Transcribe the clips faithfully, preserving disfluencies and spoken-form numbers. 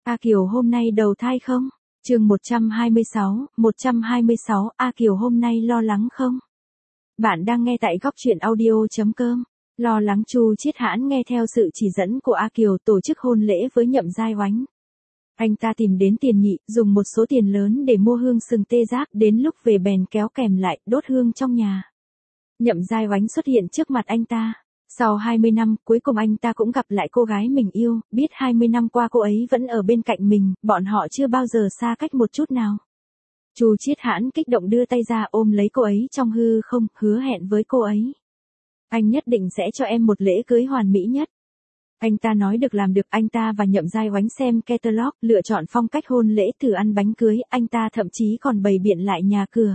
A Kiều hôm nay đầu thai không? Chương một trăm hai mươi sáu, một trăm hai mươi sáu, A Kiều hôm nay lo lắng không? Bạn đang nghe tại góc truyện audio chấm com. Lo lắng Chu Chiết Hãn nghe theo sự chỉ dẫn của A Kiều tổ chức hôn lễ với Nhậm Giai Oánh. Anh ta tìm đến tiền nhị, dùng một số tiền lớn để mua hương sừng tê giác, đến lúc về bèn kéo kèm lại, đốt hương trong nhà. Nhậm Giai Oánh xuất hiện trước mặt anh ta. Sau hai mươi năm, cuối cùng anh ta cũng gặp lại cô gái mình yêu, biết hai mươi năm qua cô ấy vẫn ở bên cạnh mình, bọn họ chưa bao giờ xa cách một chút nào. Chu Chiết Hãn kích động đưa tay ra ôm lấy cô ấy trong hư không, hứa hẹn với cô ấy. Anh nhất định sẽ cho em một lễ cưới hoàn mỹ nhất. Anh ta nói được làm được, anh ta và Nhậm Giai Oánh xem catalog, lựa chọn phong cách hôn lễ, thử ăn bánh cưới, anh ta thậm chí còn bày biện lại nhà cửa.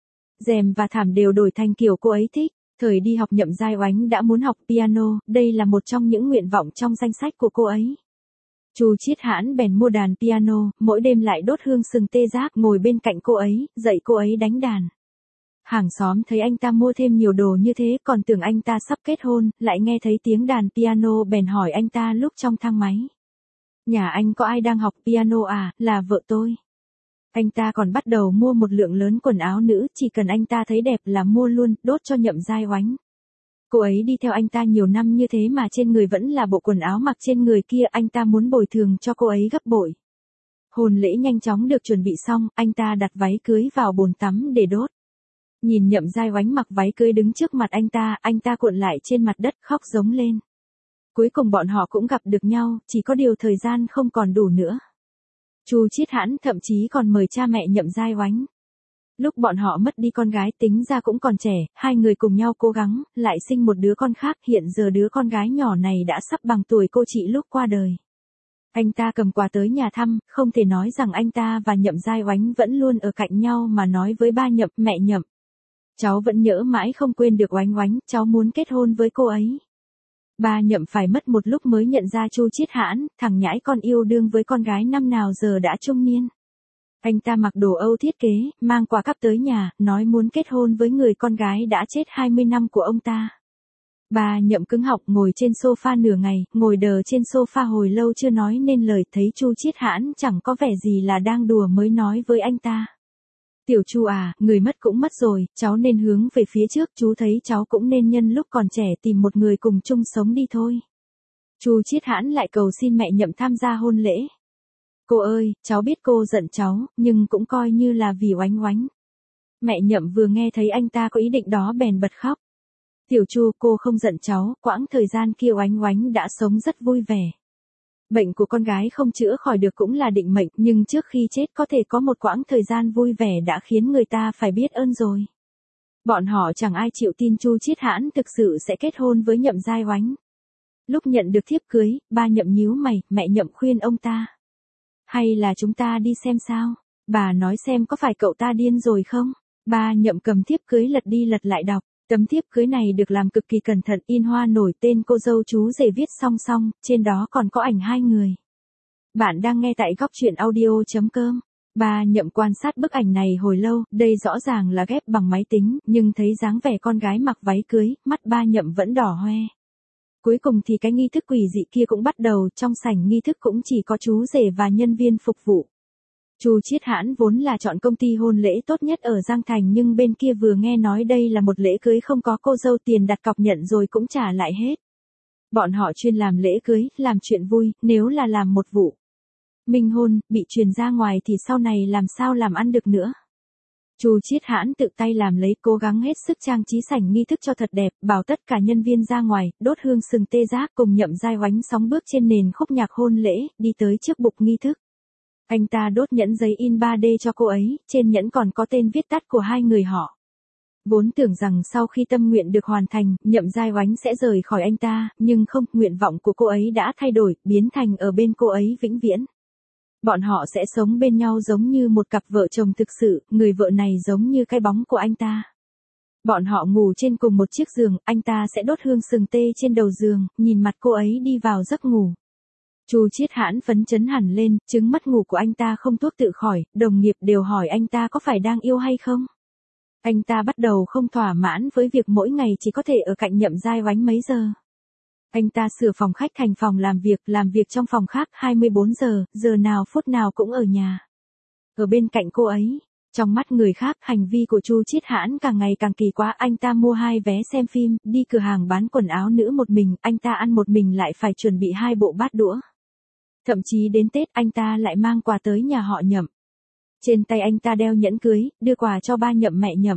Rèm và thảm đều đổi thành kiểu cô ấy thích. Thời đi học Nhậm Giai Oánh đã muốn học piano, đây là một trong những nguyện vọng trong danh sách của cô ấy. Chu Chiết Hãn bèn mua đàn piano, mỗi đêm lại đốt hương sừng tê giác, ngồi bên cạnh cô ấy, dạy cô ấy đánh đàn. Hàng xóm thấy anh ta mua thêm nhiều đồ như thế, còn tưởng anh ta sắp kết hôn, lại nghe thấy tiếng đàn piano bèn hỏi anh ta lúc trong thang máy. Nhà anh có ai đang học piano à, là vợ tôi. Anh ta còn bắt đầu mua một lượng lớn quần áo nữ, chỉ cần anh ta thấy đẹp là mua luôn, đốt cho Nhậm Giai Oánh. Cô ấy đi theo anh ta nhiều năm như thế mà trên người vẫn là bộ quần áo mặc trên người kia, anh ta muốn bồi thường cho cô ấy gấp bội. Hôn lễ nhanh chóng được chuẩn bị xong, anh ta đặt váy cưới vào bồn tắm để đốt. Nhìn Nhậm Giai Oánh mặc váy cưới đứng trước mặt anh ta, anh ta cuộn lại trên mặt đất khóc giống lên. Cuối cùng bọn họ cũng gặp được nhau, chỉ có điều thời gian không còn đủ nữa. Chu Chiết Hãn thậm chí còn mời cha mẹ Nhậm Giai Oánh. Lúc bọn họ mất đi con gái, tính ra cũng còn trẻ, hai người cùng nhau cố gắng, lại sinh một đứa con khác, hiện giờ đứa con gái nhỏ này đã sắp bằng tuổi cô chị lúc qua đời. Anh ta cầm quà tới nhà thăm, không thể nói rằng anh ta và Nhậm Giai Oánh vẫn luôn ở cạnh nhau mà nói với ba Nhậm, mẹ Nhậm. Cháu vẫn nhớ mãi không quên được Oánh Oánh, cháu muốn kết hôn với cô ấy. Ba Nhậm phải mất một lúc mới nhận ra Chu Chiết Hãn, thằng nhãi con yêu đương với con gái năm nào giờ đã trung niên. Anh ta mặc đồ Âu thiết kế, mang quà cắp tới nhà, nói muốn kết hôn với người con gái đã chết hai mươi năm của ông ta. Ba Nhậm cứng họng ngồi trên sofa nửa ngày, ngồi đờ trên sofa hồi lâu chưa nói nên lời, thấy Chu Chiết Hãn chẳng có vẻ gì là đang đùa mới nói với anh ta. Tiểu Chu à, người mất cũng mất rồi, cháu nên hướng về phía trước, chú thấy cháu cũng nên nhân lúc còn trẻ tìm một người cùng chung sống đi thôi. Chu Chiết Hãn lại cầu xin mẹ Nhậm tham gia hôn lễ. Cô ơi, cháu biết cô giận cháu, nhưng cũng coi như là vì Oánh Oánh. Mẹ Nhậm vừa nghe thấy anh ta có ý định đó bèn bật khóc. Tiểu Chu, cô không giận cháu, quãng thời gian kia Oánh Oánh đã sống rất vui vẻ. Bệnh của con gái không chữa khỏi được cũng là định mệnh, nhưng trước khi chết có thể có một quãng thời gian vui vẻ đã khiến người ta phải biết ơn rồi. Bọn họ chẳng ai chịu tin Chu Chiết Hãn thực sự sẽ kết hôn với Nhậm Giai Oánh. Lúc nhận được thiếp cưới, ba Nhậm nhíu mày, mẹ Nhậm khuyên ông ta. Hay là chúng ta đi xem sao? Bà nói xem có phải cậu ta điên rồi không? Ba Nhậm cầm thiếp cưới lật đi lật lại đọc. Tấm thiếp cưới này được làm cực kỳ cẩn thận, in hoa nổi tên cô dâu chú rể viết song song, trên đó còn có ảnh hai người. Bạn đang nghe tại góc truyện audio chấm com. Ba Nhậm quan sát bức ảnh này hồi lâu, đây rõ ràng là ghép bằng máy tính, nhưng thấy dáng vẻ con gái mặc váy cưới, mắt ba Nhậm vẫn đỏ hoe. Cuối cùng thì cái nghi thức quỷ dị kia cũng bắt đầu, trong sảnh nghi thức cũng chỉ có chú rể và nhân viên phục vụ. Chu Chiết Hãn vốn là chọn công ty hôn lễ tốt nhất ở Giang Thành, nhưng bên kia vừa nghe nói đây là một lễ cưới không có cô dâu, tiền đặt cọc nhận rồi cũng trả lại hết. Bọn họ chuyên làm lễ cưới, làm chuyện vui, nếu là làm một vụ minh hôn, bị truyền ra ngoài thì sau này làm sao làm ăn được nữa. Chu Chiết Hãn tự tay làm lấy, cố gắng hết sức trang trí sảnh nghi thức cho thật đẹp, bảo tất cả nhân viên ra ngoài, đốt hương sừng tê giác cùng Nhậm Giai Oánh sóng bước trên nền khúc nhạc hôn lễ, đi tới trước bục nghi thức. Anh ta đốt nhẫn giấy in ba D cho cô ấy, trên nhẫn còn có tên viết tắt của hai người họ. Vốn tưởng rằng sau khi tâm nguyện được hoàn thành, Nhậm Giai Oánh sẽ rời khỏi anh ta, nhưng không, nguyện vọng của cô ấy đã thay đổi, biến thành ở bên cô ấy vĩnh viễn. Bọn họ sẽ sống bên nhau giống như một cặp vợ chồng thực sự, người vợ này giống như cái bóng của anh ta. Bọn họ ngủ trên cùng một chiếc giường, anh ta sẽ đốt hương sừng tê trên đầu giường, nhìn mặt cô ấy đi vào giấc ngủ. Chu Chiết Hãn phấn chấn hẳn lên, chứng mất ngủ của anh ta không thuốc tự khỏi, đồng nghiệp đều hỏi anh ta có phải đang yêu hay không. Anh ta bắt đầu không thỏa mãn với việc mỗi ngày chỉ có thể ở cạnh Nhậm Giai Oánh mấy giờ. Anh ta sửa phòng khách thành phòng làm việc, làm việc trong phòng khác hai mươi bốn giờ, giờ nào phút nào cũng ở nhà. Ở bên cạnh cô ấy. Trong mắt người khác, hành vi của Chu Chiết Hãn càng ngày càng kỳ quá. Anh ta mua hai vé xem phim, đi cửa hàng bán quần áo nữ một mình, anh ta ăn một mình lại phải chuẩn bị hai bộ bát đũa. Thậm chí đến Tết anh ta lại mang quà tới nhà họ Nhậm. Trên tay anh ta đeo nhẫn cưới, đưa quà cho ba Nhậm mẹ Nhậm.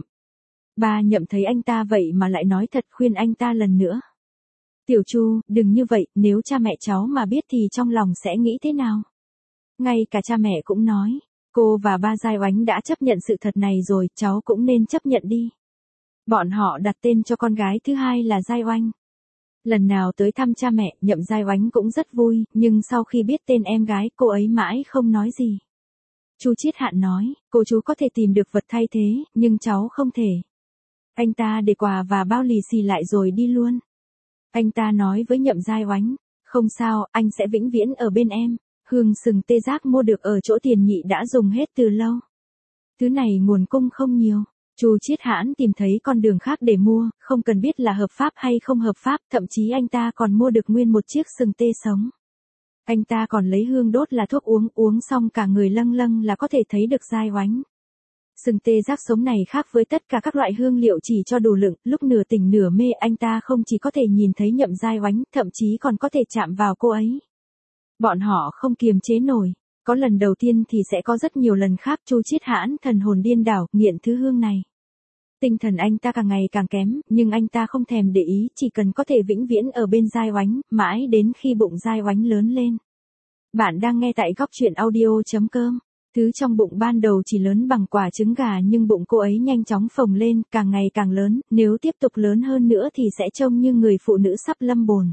Ba Nhậm thấy anh ta vậy mà lại nói thật, khuyên anh ta lần nữa. Tiểu Chu, đừng như vậy, nếu cha mẹ cháu mà biết thì trong lòng sẽ nghĩ thế nào? Ngay cả cha mẹ cũng nói, cô và ba Giai Oánh đã chấp nhận sự thật này rồi, cháu cũng nên chấp nhận đi. Bọn họ đặt tên cho con gái thứ hai là Giai Oanh. Lần nào tới thăm cha mẹ, Nhậm Giai Oánh cũng rất vui, nhưng sau khi biết tên em gái, cô ấy mãi không nói gì. Chu Chiết Hạn nói, cô chú có thể tìm được vật thay thế, nhưng cháu không thể. Anh ta để quà và bao lì xì lại rồi đi luôn. Anh ta nói với Nhậm Giai Oánh, không sao, anh sẽ vĩnh viễn ở bên em. Hương sừng tê giác mua được ở chỗ Tiền Nhị đã dùng hết từ lâu. Thứ này nguồn cung không nhiều. Chu Chiết Hãn tìm thấy con đường khác để mua, không cần biết là hợp pháp hay không hợp pháp, thậm chí anh ta còn mua được nguyên một chiếc sừng tê sống. Anh ta còn lấy hương đốt là thuốc uống, uống xong cả người lâng lâng là có thể thấy được Giai Oánh. Sừng tê giác sống này khác với tất cả các loại hương liệu chỉ cho đủ lượng, lúc nửa tỉnh nửa mê anh ta không chỉ có thể nhìn thấy Nhậm Giai Oánh, thậm chí còn có thể chạm vào cô ấy. Bọn họ không kiềm chế nổi, có lần đầu tiên thì sẽ có rất nhiều lần khác. Chu Chiết Hãn thần hồn điên đảo, nghiện thứ hương này. Tinh thần anh ta càng ngày càng kém, nhưng anh ta không thèm để ý, chỉ cần có thể vĩnh viễn ở bên Giai Oánh, mãi đến khi bụng Giai Oánh lớn lên. Bạn đang nghe tại góc truyện audio chấm com. Thứ trong bụng ban đầu chỉ lớn bằng quả trứng gà nhưng bụng cô ấy nhanh chóng phồng lên, càng ngày càng lớn, nếu tiếp tục lớn hơn nữa thì sẽ trông như người phụ nữ sắp lâm bồn.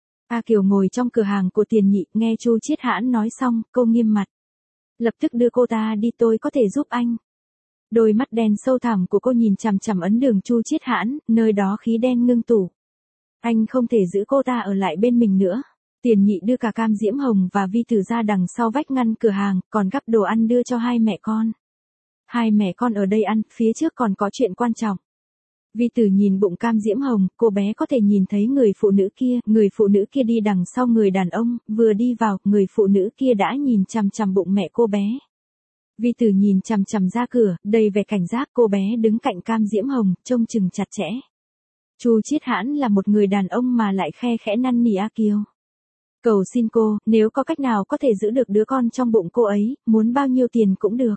A Kiều ngồi trong cửa hàng của Tiền Nhị, nghe Chu Chiết Hãn nói xong, cô nghiêm mặt. Lập tức đưa cô ta đi, tôi có thể giúp anh. Đôi mắt đen sâu thẳm của cô nhìn chằm chằm ấn đường Chu Chiết Hãn, nơi đó khí đen ngưng tụ. Anh không thể giữ cô ta ở lại bên mình nữa. Tiền Nhị đưa cả Cam Diễm Hồng và Vi Tử ra đằng sau vách ngăn cửa hàng, còn gắp đồ ăn đưa cho hai mẹ con. Hai mẹ con ở đây ăn, phía trước còn có chuyện quan trọng. Vi Tử nhìn bụng Cam Diễm Hồng, cô bé có thể nhìn thấy người phụ nữ kia, người phụ nữ kia đi đằng sau người đàn ông, vừa đi vào, người phụ nữ kia đã nhìn chằm chằm bụng mẹ cô bé. Vi Tử nhìn chằm chằm ra cửa, đầy vẻ cảnh giác, cô bé đứng cạnh Cam Diễm Hồng, trông chừng chặt chẽ. Chu Chiết Hãn là một người đàn ông mà lại khe khẽ năn nỉ A Kiều. Cầu xin cô, nếu có cách nào có thể giữ được đứa con trong bụng cô ấy, muốn bao nhiêu tiền cũng được.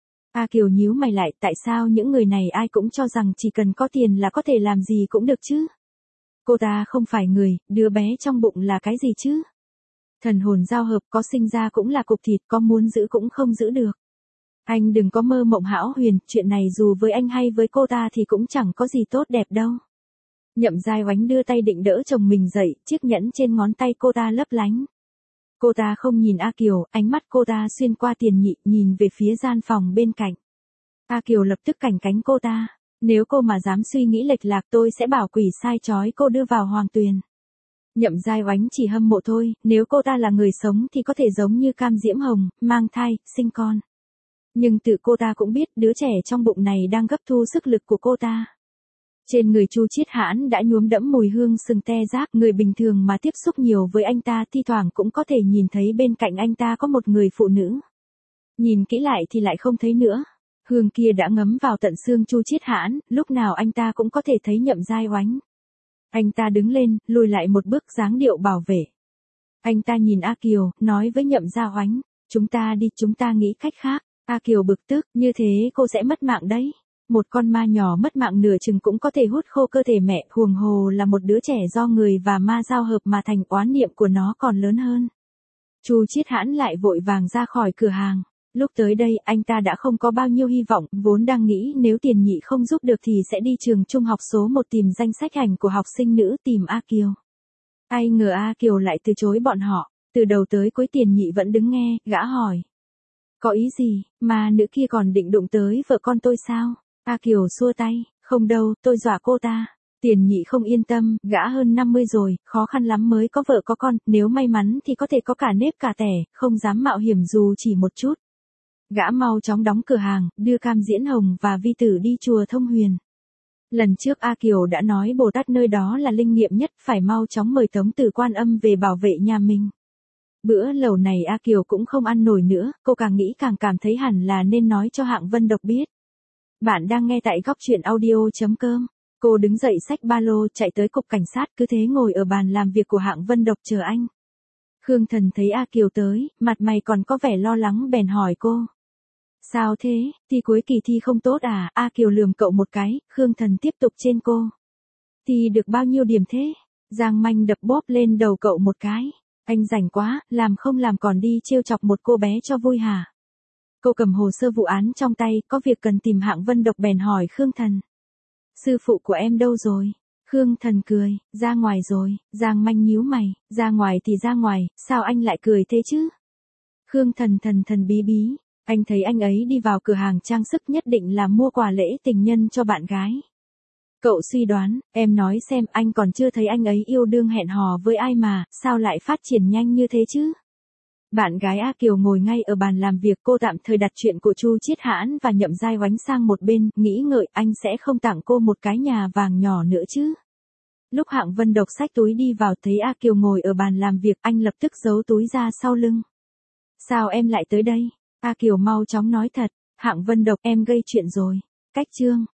A Kiều nhíu mày lại, tại sao những người này ai cũng cho rằng chỉ cần có tiền là có thể làm gì cũng được chứ? Cô ta không phải người, đứa bé trong bụng là cái gì chứ? Thần hồn giao hợp, có sinh ra cũng là cục thịt, có muốn giữ cũng không giữ được. Anh đừng có mơ mộng hão huyền, chuyện này dù với anh hay với cô ta thì cũng chẳng có gì tốt đẹp đâu. Nhậm Giai Oánh đưa tay định đỡ chồng mình dậy, chiếc nhẫn trên ngón tay cô ta lấp lánh. Cô ta không nhìn A Kiều, ánh mắt cô ta xuyên qua Tiền Nhị, nhìn về phía gian phòng bên cạnh. A Kiều lập tức cảnh cánh cô ta. Nếu cô mà dám suy nghĩ lệch lạc tôi sẽ bảo quỷ sai trói cô đưa vào hoàng tuyền. Nhậm Giai Oánh chỉ hâm mộ thôi, nếu cô ta là người sống thì có thể giống như Cam Diễm Hồng, mang thai, sinh con. Nhưng tự cô ta cũng biết đứa trẻ trong bụng này đang gấp thu sức lực của cô ta. Trên người Chu Chiết Hãn đã nhuốm đẫm mùi hương sừng tê giác, người bình thường mà tiếp xúc nhiều với anh ta thi thoảng cũng có thể nhìn thấy bên cạnh anh ta có một người phụ nữ. Nhìn kỹ lại thì lại không thấy nữa. Hương kia đã ngấm vào tận xương Chu Chiết Hãn, lúc nào anh ta cũng có thể thấy Nhậm Giai Oánh. Anh ta đứng lên, lùi lại một bước dáng điệu bảo vệ. Anh ta nhìn A Kiều, nói với Nhậm Giai Oánh, chúng ta đi, chúng ta nghĩ cách khác. A Kiều bực tức, như thế cô sẽ mất mạng đấy. Một con ma nhỏ mất mạng nửa chừng cũng có thể hút khô cơ thể mẹ, huống hồ là một đứa trẻ do người và ma giao hợp mà thành oán niệm của nó còn lớn hơn. Chu Chiết Hãn lại vội vàng ra khỏi cửa hàng. Lúc tới đây, anh ta đã không có bao nhiêu hy vọng, vốn đang nghĩ nếu Tiền Nhị không giúp được thì sẽ đi trường trung học số một tìm danh sách hành của học sinh nữ tìm A Kiều. Ai ngờ A Kiều lại từ chối bọn họ, từ đầu tới cuối Tiền Nhị vẫn đứng nghe, gã hỏi. Có ý gì, mà nữ kia còn định đụng tới vợ con tôi sao? A Kiều xua tay, không đâu, tôi dọa cô ta. Tiền Nhị không yên tâm, gã hơn năm mươi rồi, khó khăn lắm mới có vợ có con, nếu may mắn thì có thể có cả nếp cả tẻ, không dám mạo hiểm dù chỉ một chút. Gã mau chóng đóng cửa hàng, đưa Cam Diễn Hồng và Vi Tử đi chùa Thông Huyền. Lần trước A Kiều đã nói Bồ Tát nơi đó là linh nghiệm nhất, phải mau chóng mời Tống Tử Quan Âm về bảo vệ nhà mình. Bữa lẩu này A Kiều cũng không ăn nổi nữa, cô càng nghĩ càng cảm thấy hẳn là nên nói cho Hạng Vân Độc biết. Bạn đang nghe tại góc truyện audio.com. Cô đứng dậy xách ba lô chạy tới cục cảnh sát, cứ thế ngồi ở bàn làm việc của Hạng Vân Độc chờ anh. Khương Thần thấy A Kiều tới, mặt mày còn có vẻ lo lắng bèn hỏi cô. Sao thế, thi cuối kỳ thi không tốt à? A Kiều lườm cậu một cái, Khương Thần tiếp tục trên cô. Thi được bao nhiêu điểm thế? Giang Manh đập bóp lên đầu cậu một cái. Anh rảnh quá, làm không làm còn đi trêu chọc một cô bé cho vui hả? Cô cầm hồ sơ vụ án trong tay, có việc cần tìm Hạng Vân Độc bèn hỏi Khương Thần. Sư phụ của em đâu rồi? Khương Thần cười, ra ngoài rồi. Giang Manh nhíu mày, ra ngoài thì ra ngoài, sao anh lại cười thế chứ? Khương Thần thần thần bí bí, anh thấy anh ấy đi vào cửa hàng trang sức nhất định là mua quà lễ tình nhân cho bạn gái. Cậu suy đoán, em nói xem, anh còn chưa thấy anh ấy yêu đương hẹn hò với ai mà, sao lại phát triển nhanh như thế chứ? Bạn gái A Kiều ngồi ngay ở bàn làm việc, cô tạm thời đặt chuyện của Chu Chiết Hãn và Nhậm Giai Oánh sang một bên, nghĩ ngợi anh sẽ không tặng cô một cái nhà vàng nhỏ nữa chứ. Lúc Hạng Vân Độc xách túi đi vào thấy A Kiều ngồi ở bàn làm việc, anh lập tức giấu túi ra sau lưng. Sao em lại tới đây? A Kiều mau chóng nói thật. Hạng Vân Độc, em gây chuyện rồi. Cách chương.